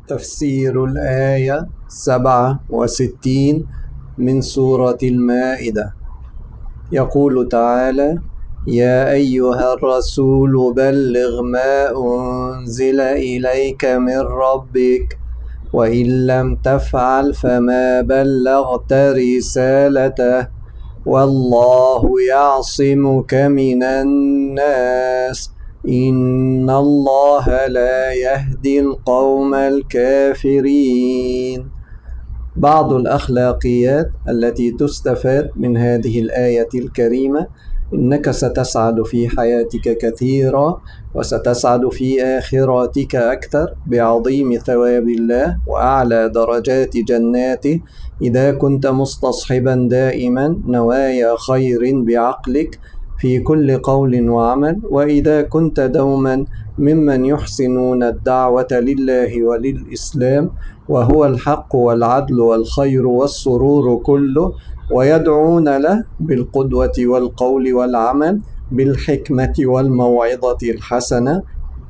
تفسير الآية 67 من سورة المائدة. يقول تعالى: يا أيها الرسول بلغ ما أنزل إليك من ربك وإن لم تفعل فما بلغت رسالته والله يعصمك من الناس إن الله لا يهدي القوم الكافرين. بعض الأخلاقيات التي تستفاد من هذه الآية الكريمة: إنك ستسعد في حياتك كثيرا، وستسعد في آخرتك أكثر بعظيم ثواب الله وأعلى درجات جناته إذا كنت مستصحبا دائما نوايا خير بعقلك في كل قول وعمل، وإذا كنت دوما ممن يحسنون الدعوة لله وللإسلام وهو الحق والعدل والخير والسرور كله، ويدعون له بالقدوة والقول والعمل بالحكمة والموعظة الحسنة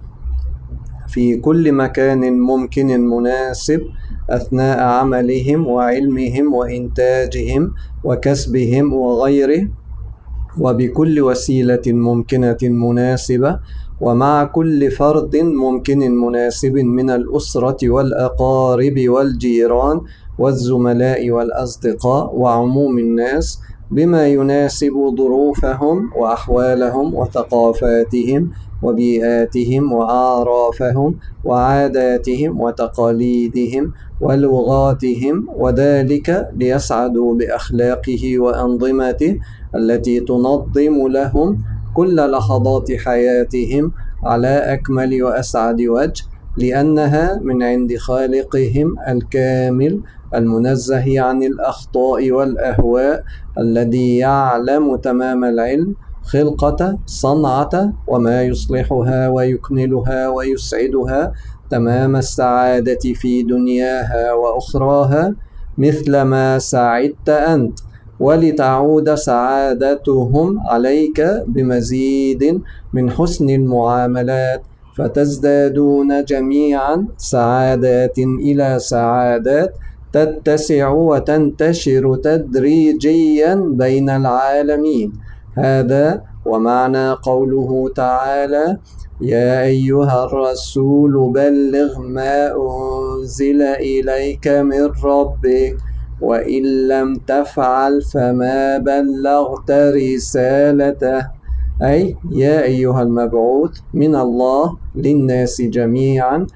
في كل مكان ممكن مناسب أثناء عملهم وعلمهم وإنتاجهم وكسبهم وغيره، وبكل وسيلة ممكنة مناسبة، ومع كل فرد ممكن مناسب من الأسرة والأقارب والجيران والزملاء والأصدقاء وعموم الناس بما يناسب ظروفهم وأحوالهم وثقافاتهم وبيئاتهم وأعرافهم وعاداتهم وتقاليدهم ولغاتهم، وذلك ليسعدوا بأخلاقه وأنظمته التي تنظم لهم كل لحظات حياتهم على أكمل وأسعد وجه، لأنها من عند خالقهم الكامل المنزه عن الأخطاء والأهواء، الذي يعلم تمام العلم خلقة صنعة وما يصلحها ويكملها ويسعدها تمام السعادة في دنياها وأخراها مثل ما سعدت أنت، ولتعود سعادتهم عليك بمزيد من حسن المعاملات، فتزدادون جميعا سعادات إلى سعادات تتسع وتنتشر تدريجيا بين العالمين. هذا ومعنى قوله تعالى: يا أيها الرسول بلغ ما أنزل إليك من ربك وإن لم تفعل فما بلغت رسالته، أي يا أيها المبعوث من الله للناس جميعا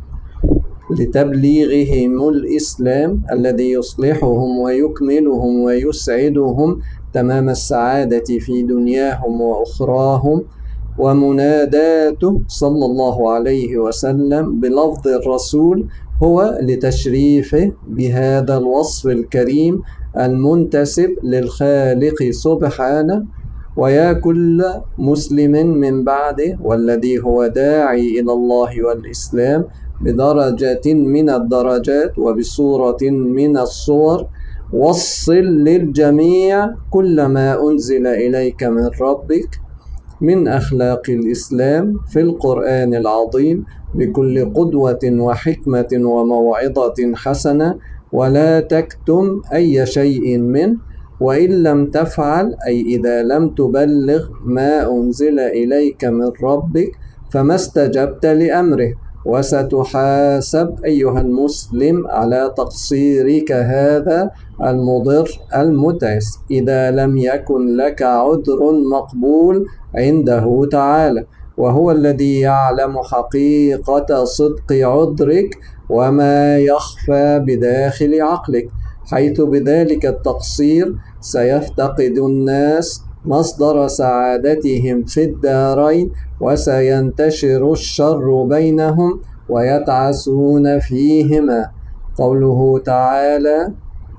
لتبليغهم الإسلام الذي يصلحهم ويكملهم ويسعدهم تمام السعادة في دنياهم وأخراهم. ومناداته صلى الله عليه وسلم بلفظ الرسول هو لتشريفه بهذا الوصف الكريم المنتسب للخالق سبحانه. ويا كل مسلم من بعده والذي هو داعي إلى الله والإسلام بدرجة من الدرجات وبصورة من الصور: وصل للجميع كل ما أنزل إليك من ربك من أخلاق الإسلام في القرآن العظيم بكل قدوة وحكمة وموعظة حسنة، ولا تكتم أي شيء منه، وإن لم تفعل أي إذا لم تبلغ ما أنزل إليك من ربك فما استجبت لأمره، وستحاسب أيها المسلم على تقصيرك هذا المضر المتعس إذا لم يكن لك عذر مقبول عنده تعالى، وهو الذي يعلم حقيقة صدق عذرك وما يخفى بداخل عقلك، حيث بذلك التقصير سيفتقد الناس مصدر سعادتهم في الدارين، وسينتشر الشر بينهم ويتعسون فيهما. قوله تعالى: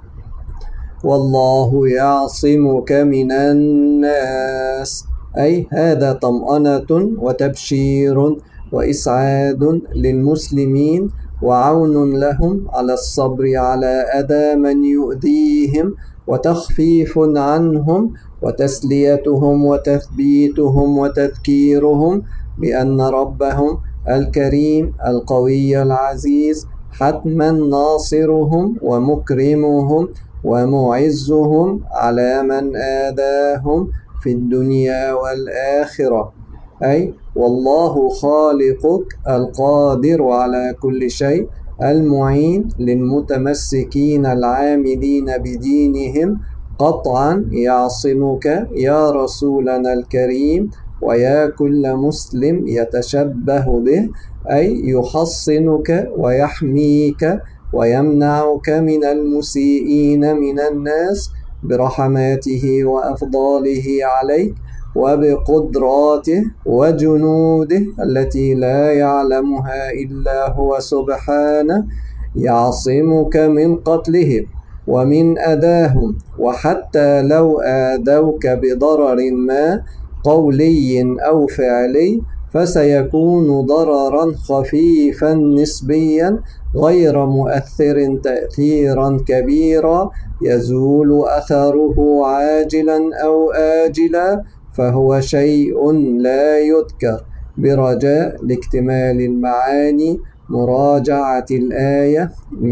والله يعصمك من الناس، أي هذا طمأنة وتبشير وإسعاد للمسلمين وعون لهم على الصبر على أذى من يؤذيهم وتخفيف عنهم وتسليتهم وتثبيتهم وتذكيرهم بأن ربهم الكريم القوي العزيز حتما ناصرهم ومكرمهم ومعزهم على من آذاهم في الدنيا والآخرة. أي والله خالقك القادر على كل شيء المعين للمتمسكين العاملين بدينهم قطعا يعصمك يا رسولنا الكريم ويا كل مسلم يتشبه به، أي يحصنك ويحميك ويمنعك من المسيئين من الناس برحماته وأفضاله عليك وبقدراته وجنوده التي لا يعلمها إلا هو سبحانه، يعصمك من قتلهم ومن أذاهم، وحتى لو آذوك بضرر ما قولي أو فعلي فسيكون ضررا خفيفا نسبيا غير مؤثر تأثيرا كبيرا يزول أثره عاجلا أو آجلا، فهو شيء لا يذكر. برجاء لاكتمال المعاني مراجعة الآية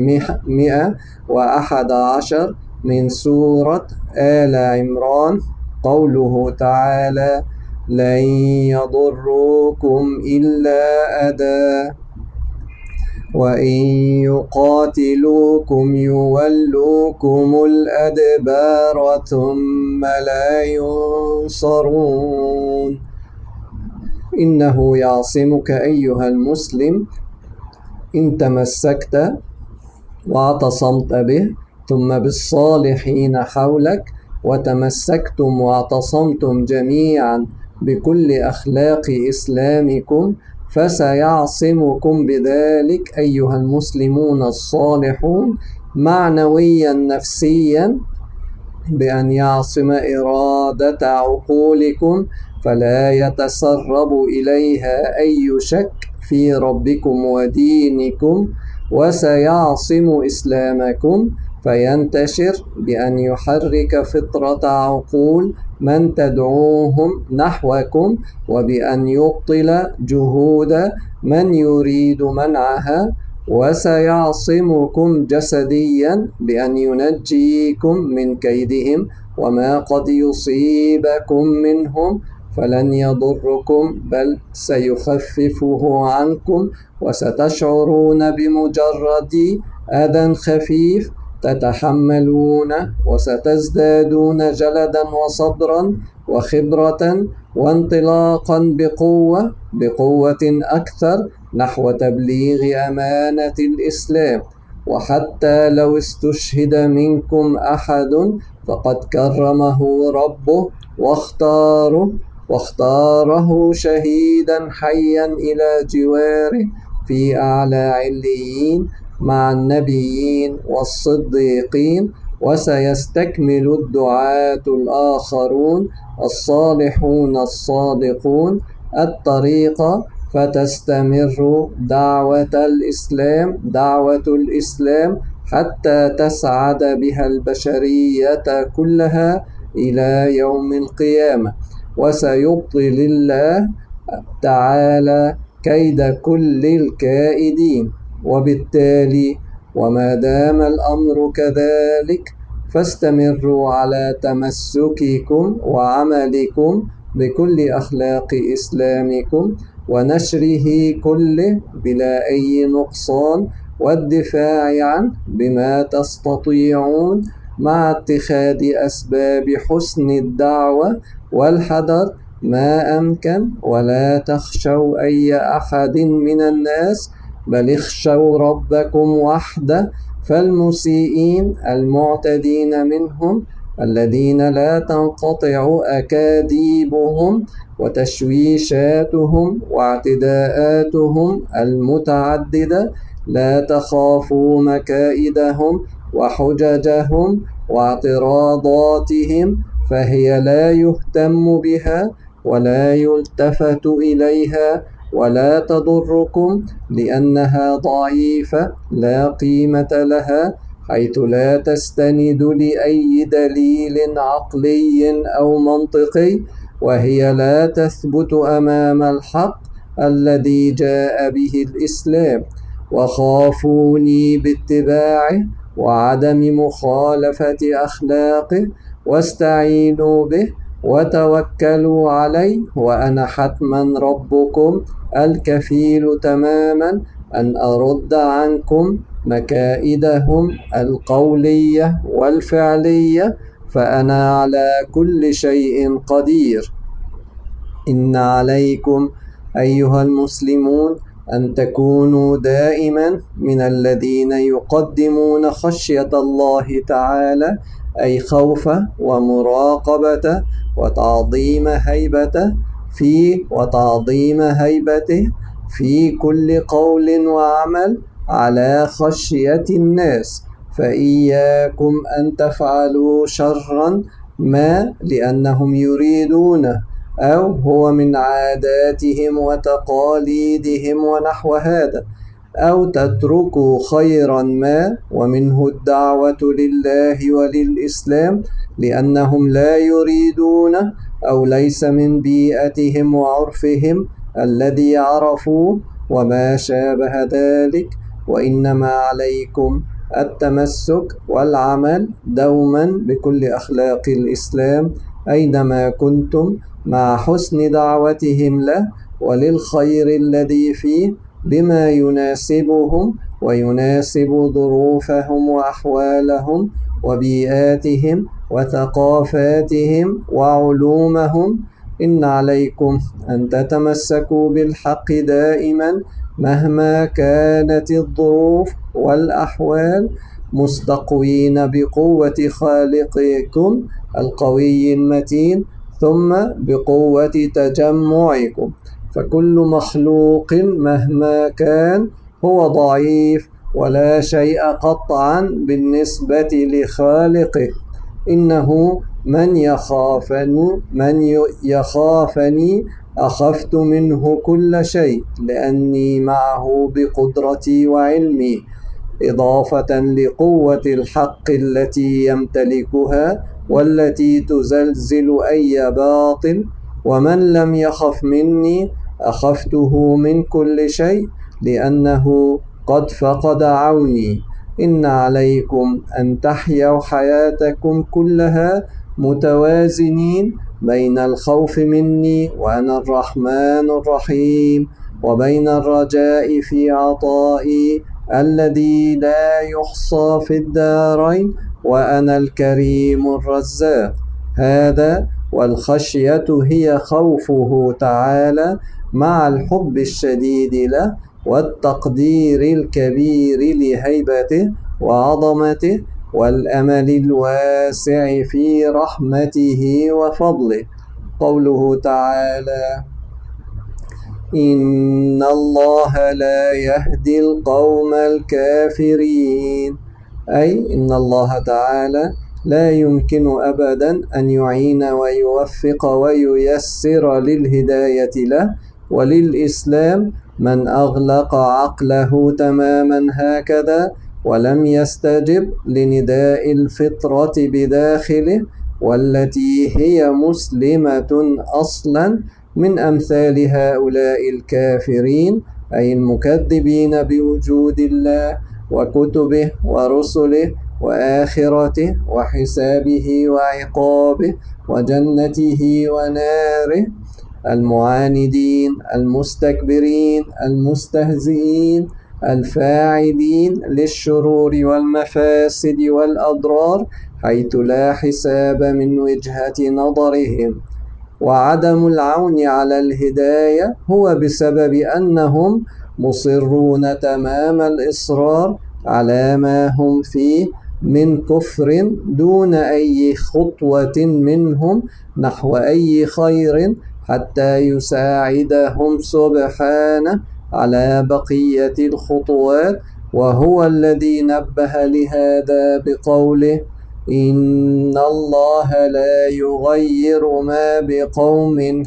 111 من سورة آل عمران، قوله تعالى: لن يضروكم إلا أذى وإن يقاتلوكم يولوكم الأدبار ثم لا ينصرون. إنه يعصمك أيها المسلم إن تمسكت واعتصمت به ثم بالصالحين حولك وتمسكتم واعتصمتم جميعا بكل أخلاق إسلامكم، فسيعصمكم بذلك أيها المسلمون الصالحون معنويا نفسيا بأن يعصم إرادة عقولكم فلا يتسرب إليها أي شك في ربكم ودينكم، وسيعصم إسلامكم فينتشر بأن يحرك فطرة عقول من تدعوهم نحوكم وبأن يبطل جهود من يريد منعها، وسيعصمكم جسديا بأن ينجيكم من كيدهم وما قد يصيبكم منهم، فلن يضركم بل سيخففه عنكم وستشعرون بمجرد أذى خفيف تتحملونه وستزدادون جلدا وصبرا وخبرة وانطلاقا بقوة أكثر نحو تبليغ أمانة الإسلام. وحتى لو استشهد منكم أحد فقد كرمه ربه واختاره شهيدا حيا إلى جواره في أعلى عليين مع النبيين والصديقين، وسيستكمل الدعاة الآخرون الصالحون الصادقون الطريق فتستمر دعوة الإسلام حتى تسعد بها البشرية كلها إلى يوم القيامة، وسيبطل الله تعالى كيد كل الكائدين. وبالتالي وما دام الأمر كذلك فاستمروا على تمسككم وعملكم بكل أخلاق إسلامكم ونشره كله بلا أي نقصان والدفاع عنه بما تستطيعون مع اتخاذ أسباب حسن الدعوة والحذر ما أمكن، ولا تخشوا أي أحد من الناس بل اخشوا ربكم وحده، فالمسيئين المعتدين منهم الذين لا تنقطع أكاذيبهم وتشويشاتهم واعتداءاتهم المتعددة لا تخافوا مكائدهم وحججهم واعتراضاتهم، فهي لا يهتم بها ولا يلتفت إليها ولا تضركم لأنها ضعيفة لا قيمة لها، حيث لا تستند لأي دليل عقلي أو منطقي، وهي لا تثبت أمام الحق الذي جاء به الإسلام. وخافوني باتباعه وعدم مخالفة أخلاقه، واستعينوا به وتوكلوا عليه، وأنا حتما ربكم الكفيل تماما أن أرد عنكم مكائدهم القولية والفعلية، فأنا على كل شيء قدير. إن عليكم أيها المسلمون أن تكونوا دائما من الذين يقدمون خشية الله تعالى، أي خوفه ومراقبته وتعظيم هيبته في كل قول وعمل على خشية الناس. فإياكم أن تفعلوا شرا ما لأنهم يريدونه، أو هو من عاداتهم وتقاليدهم ونحو هذا، أو تتركوا خيرا ما ومنه الدعوة لله وللإسلام لأنهم لا يريدونه، أو ليس من بيئتهم وعرفهم الذي عرفوه وما شابه ذلك. وإنما عليكم التمسك والعمل دوما بكل أخلاق الإسلام أينما كنتم، مع حسن دعوتهم له وللخير الذي فيه بما يناسبهم ويناسب ظروفهم وأحوالهم وبيئاتهم وثقافاتهم وعلومهم. إن عليكم أن تتمسكوا بالحق دائما مهما كانت الظروف والأحوال، مستقوين بقوة خالقكم القوي المتين، ثم بقوة تجمعكم، فكل مخلوق مهما كان هو ضعيف ولا شيء قطعا بالنسبة لخالقه. إنه من يخافني أخفت منه كل شيء، لأني معه بقدرتي وعلمي، إضافة لقوة الحق التي يمتلكها والتي تزلزل أي باطل. ومن لم يخف مني أخفته من كل شيء، لأنه قد فقد عوني. إن عليكم أن تحيوا حياتكم كلها متوازنين بين الخوف مني وأنا الرحمن الرحيم، وبين الرجاء في عطائي الذي لا يحصى في الدارين وأنا الكريم الرزاق. هذا، والخشية هي خوفه تعالى مع الحب الشديد له والتقدير الكبير لهيبته وعظمته والأمل الواسع في رحمته وفضله. قوله تعالى: إن الله لا يهدي القوم الكافرين، أي إن الله تعالى لا يمكن أبدا أن يعين ويوفق وييسر للهداية له وللإسلام من أغلق عقله تماما هكذا ولم يستجب لنداء الفطرة بداخله، والتي هي مسلمة أصلا، من أمثال هؤلاء الكافرين، أي المكذبين بوجود الله وكتبه ورسله وآخرته وحسابه وعقابه وجنته وناره، المعاندين المستكبرين المستهزئين الفاعلين للشرور والمفاسد والأضرار حيث لا حساب من وجهة نظرهم. وعدم العون على الهداية هو بسبب أنهم مصرون تمام الإصرار على ما هم فيه من كفر دون أي خطوة منهم نحو أي خير حتى يساعدهم سبحانه على بقية الخطوات. وهو الذي نبه لهذا بقوله: إن الله لا يغير ما بقوم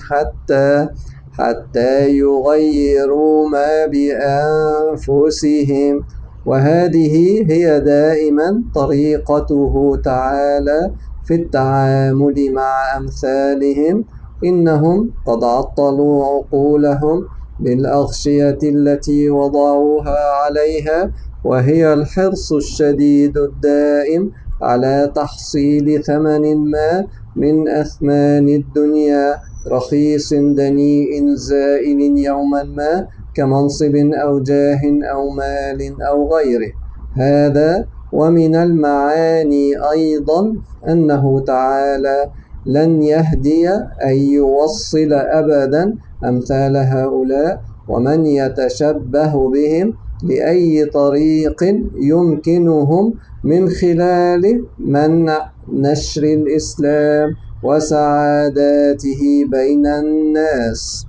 حتى يغيروا ما بأنفسهم. وهذه هي دائما طريقته تعالى في التعامل مع أمثالهم. إنهم قد عطلوا عقولهم بالأغشية التي وضعوها عليها، وهي الحرص الشديد الدائم على تحصيل ثمن ما من أثمان الدنيا، رخيص دنيء زائل يوما ما، كمنصب أو جاه أو مال أو غيره. هذا ومن المعاني أيضا أنه تعالى لن يهدي أن يوصل أبدا أمثال هؤلاء، ومن يتشبه بهم بأي طريق يمكنهم من خلال منع نشر الإسلام وسعاداته بين الناس.